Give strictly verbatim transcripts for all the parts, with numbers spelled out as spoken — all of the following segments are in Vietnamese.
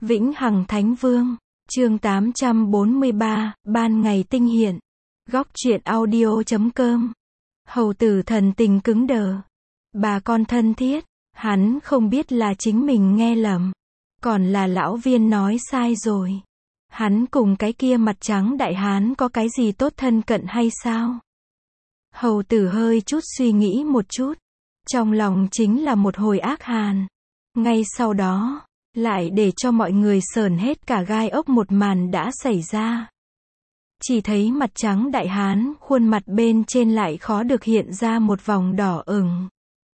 Vĩnh Hằng Thánh Vương, chương tám trăm bốn mươi ba, ban ngày tinh hiện. Góc truyện audio chấm com. Hầu tử thần tình cứng đờ. Bà con thân thiết, hắn không biết là chính mình nghe lầm, còn là lão viên nói sai rồi. Hắn cùng cái kia mặt trắng đại hán có cái gì tốt thân cận hay sao? Hầu tử hơi chút suy nghĩ một chút, trong lòng chính là một hồi ác hàn. Ngay sau đó, lại để cho mọi người sởn hết cả gai ốc một màn đã xảy ra. Chỉ thấy mặt trắng đại hán, khuôn mặt bên trên lại khó được hiện ra một vòng đỏ ửng.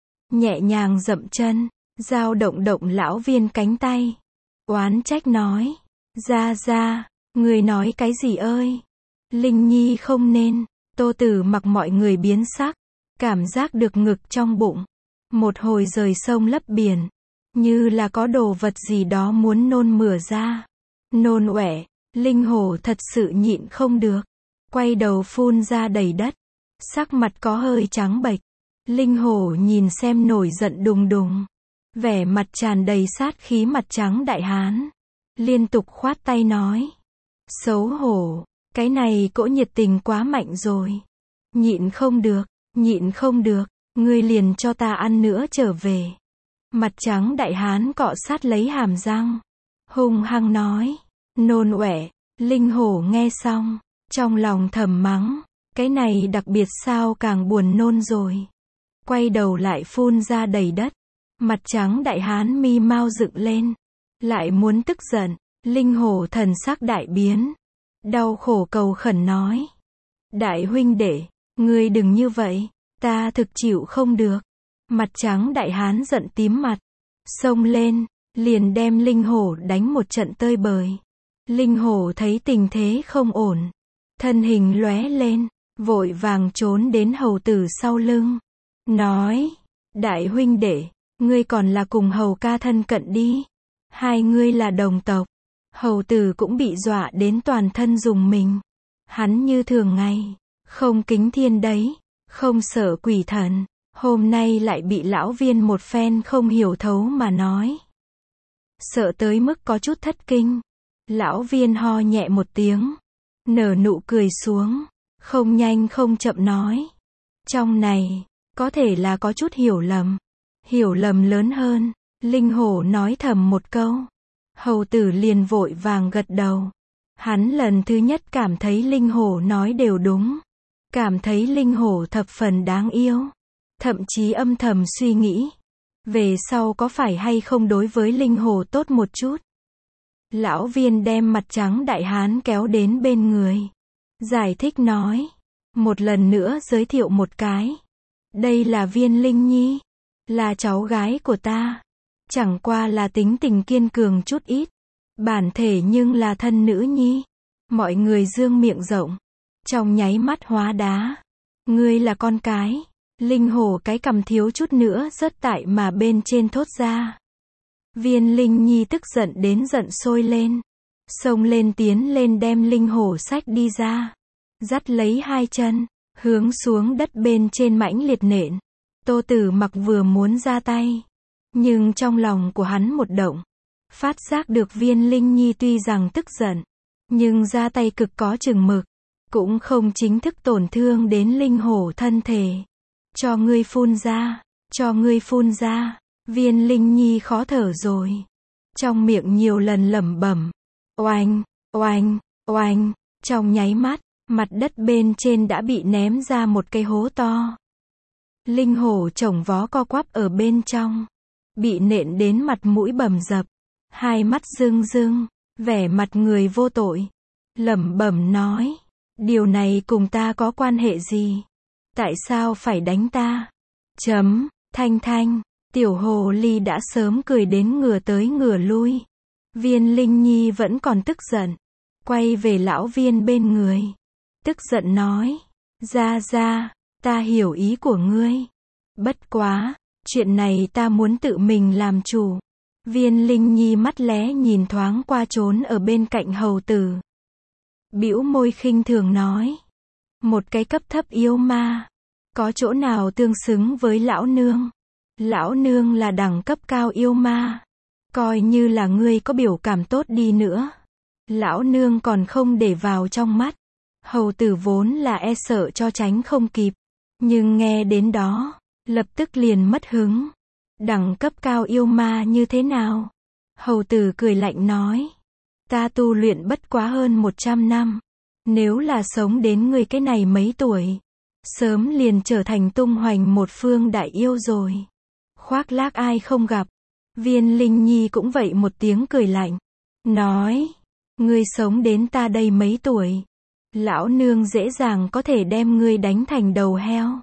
Nhẹ nhàng dậm chân, dao động động lão viên cánh tay. Oán trách nói, ra ra, người nói cái gì ơi? Linh Nhi không nên. Tô Tử Mặc mọi người biến sắc, cảm giác được ngực trong bụng một hồi rời sông lấp biển, như là có đồ vật gì đó muốn nôn mửa ra. Nôn ọe, Linh Hổ thật sự nhịn không được, quay đầu phun ra đầy đất, sắc mặt có hơi trắng bệch. Linh Hổ nhìn xem nổi giận đùng đùng, vẻ mặt tràn đầy sát khí mặt trắng đại hán, liên tục khoát tay nói, xấu hổ, cái này cỗ nhiệt tình quá mạnh rồi. Nhịn không được, nhịn không được, ngươi liền cho ta ăn nữa trở về. Mặt trắng đại hán cọ sát lấy hàm răng, hung hăng nói, nôn ọe. Linh Hổ nghe xong, trong lòng thầm mắng, cái này đặc biệt sao càng buồn nôn rồi. Quay đầu lại phun ra đầy đất, mặt trắng đại hán mi mau dựng lên, lại muốn tức giận. Linh Hổ thần sắc đại biến, đau khổ cầu khẩn nói, đại huynh đệ, ngươi đừng như vậy, ta thực chịu không được. Mặt trắng đại hán giận tím mặt, xông lên, liền đem Linh Hổ đánh một trận tơi bời. Linh Hổ thấy tình thế không ổn, thân hình lóe lên, vội vàng trốn đến hầu tử sau lưng, nói, đại huynh đệ, ngươi còn là cùng hầu ca thân cận đi, hai ngươi là đồng tộc. Hầu tử cũng bị dọa đến toàn thân rùng mình, hắn như thường ngày, không kính thiên đấy, không sợ quỷ thần, hôm nay lại bị lão viên một phen không hiểu thấu mà nói. Sợ tới mức có chút thất kinh. Lão viên ho nhẹ một tiếng, nở nụ cười xuống, không nhanh không chậm nói, trong này, có thể là có chút hiểu lầm. Hiểu lầm lớn hơn. Linh Hổ nói thầm một câu, hầu tử liền vội vàng gật đầu. Hắn lần thứ nhất cảm thấy Linh Hổ nói đều đúng, cảm thấy Linh Hổ thập phần đáng yêu, thậm chí âm thầm suy nghĩ, về sau có phải hay không đối với Linh Hổ tốt một chút. Lão viên đem mặt trắng đại hán kéo đến bên người, giải thích nói, một lần nữa giới thiệu một cái, đây là Viên Linh Nhi, là cháu gái của ta, chẳng qua là tính tình kiên cường chút ít, bản thể nhưng là thân nữ nhi. Mọi người dương miệng rộng, trong nháy mắt hóa đá, ngươi là con cái. Linh Hổ cái cằm thiếu chút nữa rớt tại mà bên trên thốt ra. Viên Linh Nhi tức giận đến giận sôi lên, xông lên tiến lên đem Linh Hổ xách đi ra, dắt lấy hai chân, hướng xuống đất bên trên mãnh liệt nện. Tô Tử Mặc vừa muốn ra tay, nhưng trong lòng của hắn một động, phát giác được Viên Linh Nhi tuy rằng tức giận, nhưng ra tay cực có chừng mực, cũng không chính thức tổn thương đến Linh Hổ thân thể. Cho ngươi phun ra, cho ngươi phun ra. Viên Linh Nhi khó thở rồi, trong miệng nhiều lần lẩm bẩm, oanh, oanh, oanh, trong nháy mắt, mặt đất bên trên đã bị ném ra một cái hố to. Linh Hổ chồng vó co quắp ở bên trong, bị nện đến mặt mũi bầm dập, hai mắt rưng rưng, vẻ mặt người vô tội, lẩm bẩm nói, điều này cùng ta có quan hệ gì? Tại sao phải đánh ta? Chấm, Thanh Thanh. Tiểu hồ ly đã sớm cười đến ngửa tới ngửa lui. Viên Linh Nhi vẫn còn tức giận, quay về lão viên bên người, tức giận nói, ra ra, ta hiểu ý của ngươi, bất quá, chuyện này ta muốn tự mình làm chủ. Viên Linh Nhi mắt lé nhìn thoáng qua trốn ở bên cạnh hầu tử, bĩu môi khinh thường nói, một cái cấp thấp yêu ma, có chỗ nào tương xứng với lão nương? Lão nương là đẳng cấp cao yêu ma, Coi như là ngươi có biểu cảm tốt đi nữa, lão nương còn không để vào trong mắt. Hầu tử vốn là e sợ cho tránh không kịp, nhưng nghe đến đó, lập tức liền mất hứng. Đẳng cấp cao yêu ma như thế nào? Hầu tử cười lạnh nói, ta tu luyện bất quá hơn một trăm năm, nếu là sống đến ngươi cái này mấy tuổi, sớm liền trở thành tung hoành một phương đại yêu rồi. Khoác lác ai không gặp. Viên Linh Nhi cũng vậy một tiếng cười lạnh, nói, ngươi sống đến ta đây mấy tuổi, lão nương dễ dàng có thể đem ngươi đánh thành đầu heo.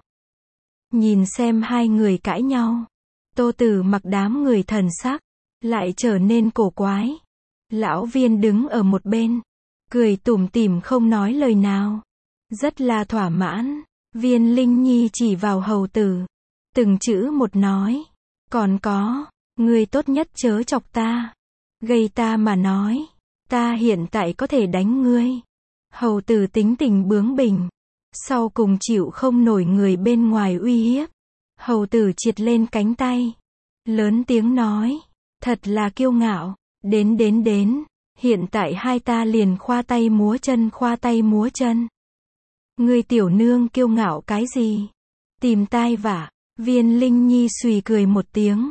Nhìn xem hai người cãi nhau, Tô Tử Mặc đám người thần sắc lại trở nên cổ quái. Lão Viên đứng ở một bên, cười tủm tỉm không nói lời nào, rất là thỏa mãn. Viên Linh Nhi chỉ vào hầu tử, từng chữ một nói, còn có, ngươi tốt nhất chớ chọc ta, gây ta mà nói, ta hiện tại có thể đánh ngươi. Hầu tử tính tình bướng bỉnh, sau cùng chịu không nổi người bên ngoài uy hiếp. Hầu tử triệt lên cánh tay, lớn tiếng nói, thật là kiêu ngạo, đến đến đến, hiện tại hai ta liền khoa tay múa chân khoa tay múa chân. Ngươi tiểu nương kiêu ngạo cái gì? Tìm tai vạ. Viên Linh Nhi xùy cười một tiếng,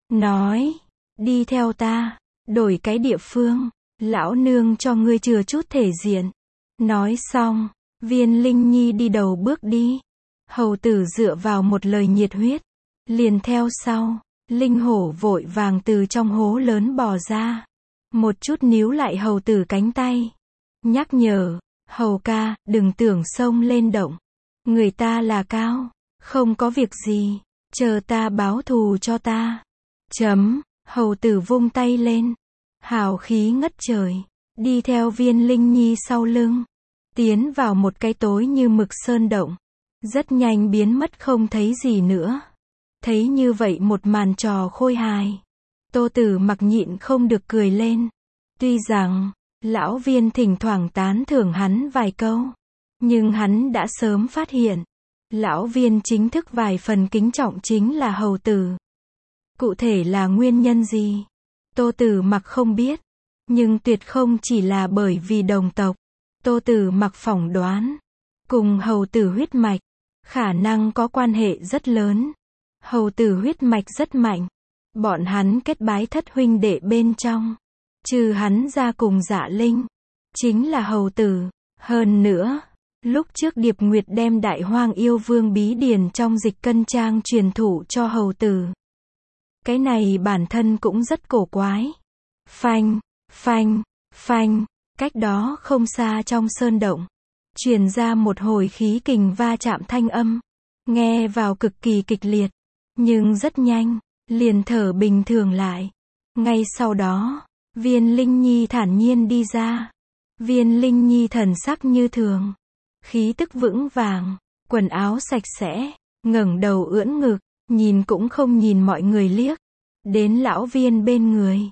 nói, đi theo ta, đổi cái địa phương, lão nương cho ngươi chừa chút thể diện. Nói xong, Viên Linh Nhi đi đầu bước đi. Hầu tử dựa vào một lời nhiệt huyết, liền theo sau. Linh hổ vội vàng từ trong hố lớn bò ra, một chút níu lại hầu tử cánh tay, nhắc nhở, hầu ca, đừng tưởng xông lên động, người ta là cao, không có việc gì, chờ ta báo thù cho ta. Chấm, hầu tử vung tay lên, hào khí ngất trời, đi theo Viên Linh Nhi sau lưng, tiến vào một cái tối như mực sơn động, rất nhanh biến mất không thấy gì nữa. Thấy như vậy một màn trò khôi hài, Tô Tử Mặc nhịn không được cười lên. Tuy rằng, lão Viên thỉnh thoảng tán thưởng hắn vài câu, nhưng hắn đã sớm phát hiện, lão Viên chính thức vài phần kính trọng chính là hầu tử. Cụ thể là nguyên nhân gì? Tô Tử Mặc không biết, nhưng tuyệt không chỉ là bởi vì đồng tộc. Tô Tử Mặc phỏng đoán, cùng hầu tử huyết mạch, khả năng có quan hệ rất lớn. Hầu tử huyết mạch rất mạnh, bọn hắn kết bái thất huynh đệ bên trong, trừ hắn ra cùng Dạ Linh, chính là hầu tử. Hơn nữa, lúc trước Điệp Nguyệt đem Đại Hoang Yêu Vương bí điển trong dịch cân trang truyền thụ cho hầu tử. Cái này bản thân cũng rất cổ quái. Phanh, phanh, phanh, cách đó không xa trong sơn động, truyền ra một hồi khí kình va chạm thanh âm, nghe vào cực kỳ kịch liệt, nhưng rất nhanh, liền thở bình thường lại. Ngay sau đó, Viên Linh Nhi thản nhiên đi ra. Viên Linh Nhi thần sắc như thường, khí tức vững vàng, quần áo sạch sẽ, ngẩng đầu ưỡn ngực, nhìn cũng không nhìn mọi người liếc, đến lão Viên bên người,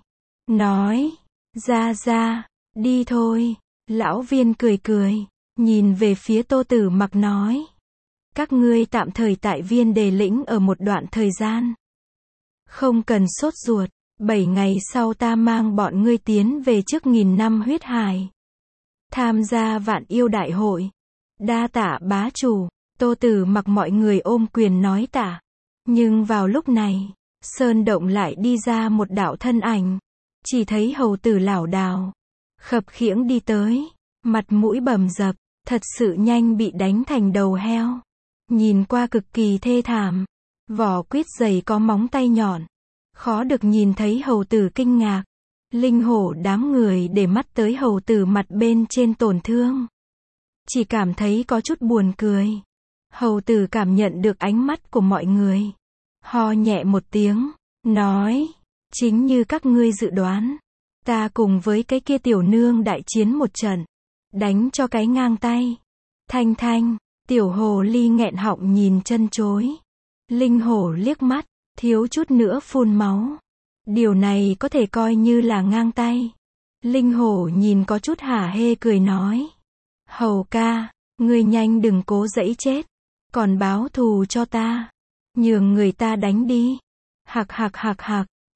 nói, ra ra, đi thôi. Lão Viên cười cười, nhìn về phía Tô Tử Mặc nói, các ngươi tạm thời tại Viên Đề Lĩnh ở một đoạn thời gian, không cần sốt ruột, bảy ngày sau ta mang bọn ngươi tiến về trước nghìn năm huyết hải, tham gia vạn yêu đại hội. Đa tạ bá chủ. Tô Tử Mặc mọi người ôm quyền nói tạ. Nhưng vào lúc này, sơn động lại đi ra một đạo thân ảnh, chỉ thấy hầu tử lảo đảo, khập khiễng đi tới, mặt mũi bầm dập, thật sự nhanh bị đánh thành đầu heo, nhìn qua cực kỳ thê thảm, vỏ quýt dày có móng tay nhọn, khó được nhìn thấy hầu tử kinh ngạc. Linh hổ đám người để mắt tới hầu tử mặt bên trên tổn thương, chỉ cảm thấy có chút buồn cười. Hầu tử cảm nhận được ánh mắt của mọi người, ho nhẹ một tiếng, nói, chính như các ngươi dự đoán, ta cùng với cái kia tiểu nương đại chiến một trận, đánh cho cái ngang tay. Thanh Thanh, tiểu hồ ly nghẹn họng nhìn chân chối. Linh hổ liếc mắt, thiếu chút nữa phun máu. Điều này có thể coi như là ngang tay. Linh hổ nhìn có chút hả hê cười nói, hầu ca, ngươi nhanh đừng cố giãy chết, còn báo thù cho ta, nhường người ta đánh đi. Hạc hạc hạc hạc,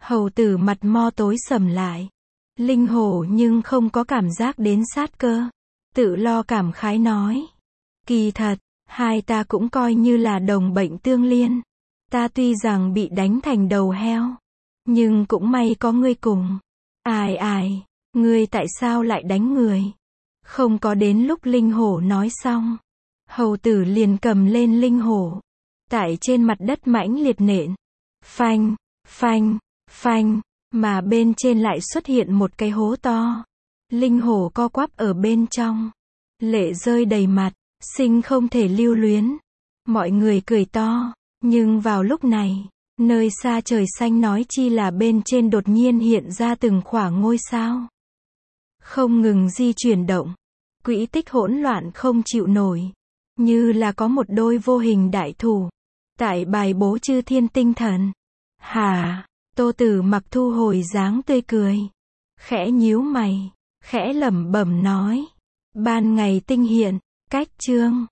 Hầu tử mặt mo tối sầm lại. Linh hổ nhưng không có cảm giác đến sát cơ. Tự lo cảm khái nói. Kỳ thật, hai ta cũng coi như là đồng bệnh tương liên. Ta tuy rằng bị đánh thành đầu heo, nhưng cũng may có ngươi cùng. Ai ai, ngươi tại sao lại đánh người? Không có đến lúc linh hổ nói xong. Hầu tử liền cầm lên linh hổ. Tại trên mặt đất mãnh liệt nện. Phanh, phanh, phanh, mà bên trên lại xuất hiện một cái hố to. Linh hổ co quắp ở bên trong. Lệ rơi đầy mặt, sinh không thể lưu luyến. Mọi người cười to, nhưng vào lúc này, nơi xa trời xanh nói chi là bên trên đột nhiên hiện ra từng khoảng ngôi sao. Không ngừng di chuyển động. Quỹ tích hỗn loạn không chịu nổi. Như là có một đôi vô hình đại thủ. Tại bài bố chư thiên tinh thần. Hả? Tô Tử Mặc thu hồi dáng tươi cười. Khẽ nhíu mày. Khẽ lẩm bẩm nói. Ban ngày tinh hiện. Cách chương.